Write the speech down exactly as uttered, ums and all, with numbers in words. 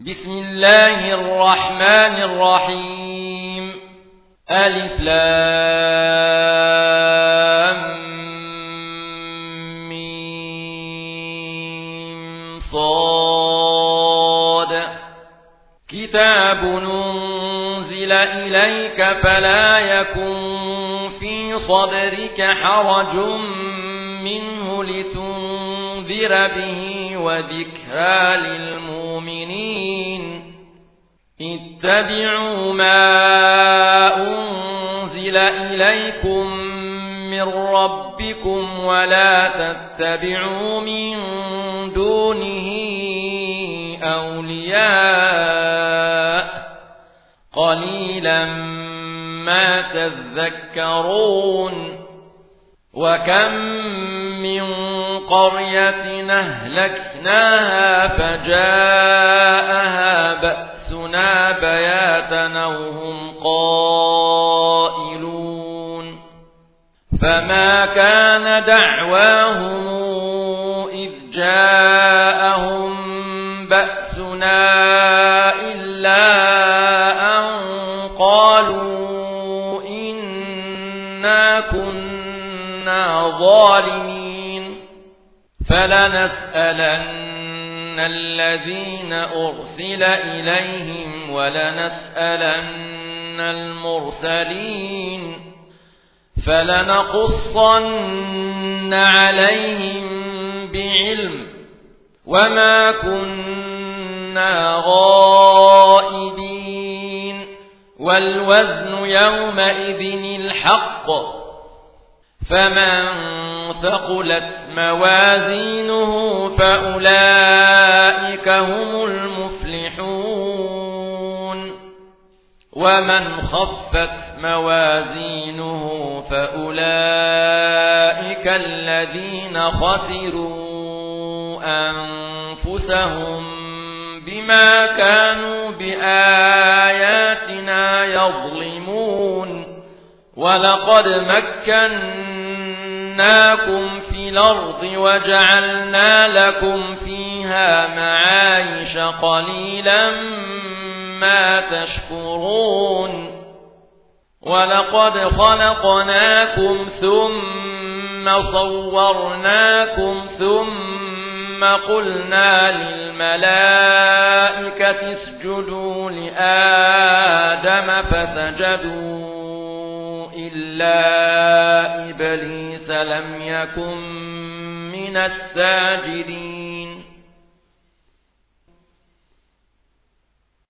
بسم الله الرحمن الرحيم. ألف لام ميم صاد. كتاب أنزل إليك فلا يكن في صدرك حرج منه لتنذر به وذكرى للمؤمنين. اتبعوا ما أنزل إليكم من ربكم ولا تتبعوا من دونه أولياء قليلا ما تذكرون. وكم من قرية أهلكناها فجاءها بأسنا بياتا وهم قائلون. فما كان دعواهم إذ جاءهم بأسنا إلا أن قالوا إنا كنا ظالمين. فلنسألن الذين أرسل إليهم ولنسألن المرسلين فلنقصن عليهم بعلم وما كنا غائبين. والوزن يومئذ الحق. فمن ثقلت موازينه فأولئك هم المفلحون. ومن خفت موازينه فأولئك الذين خسروا أنفسهم بما كانوا بآياتنا يظلمون. ولقد مكناكم في الأرض وجعلنا لكم فيها معايش قليلا ما تشكرون. ولقد خلقناكم ثم صورناكم ثم قلنا للملائكة اسجدوا لآدم فسجدوا إلا إبليس لم يكن من الساجدين.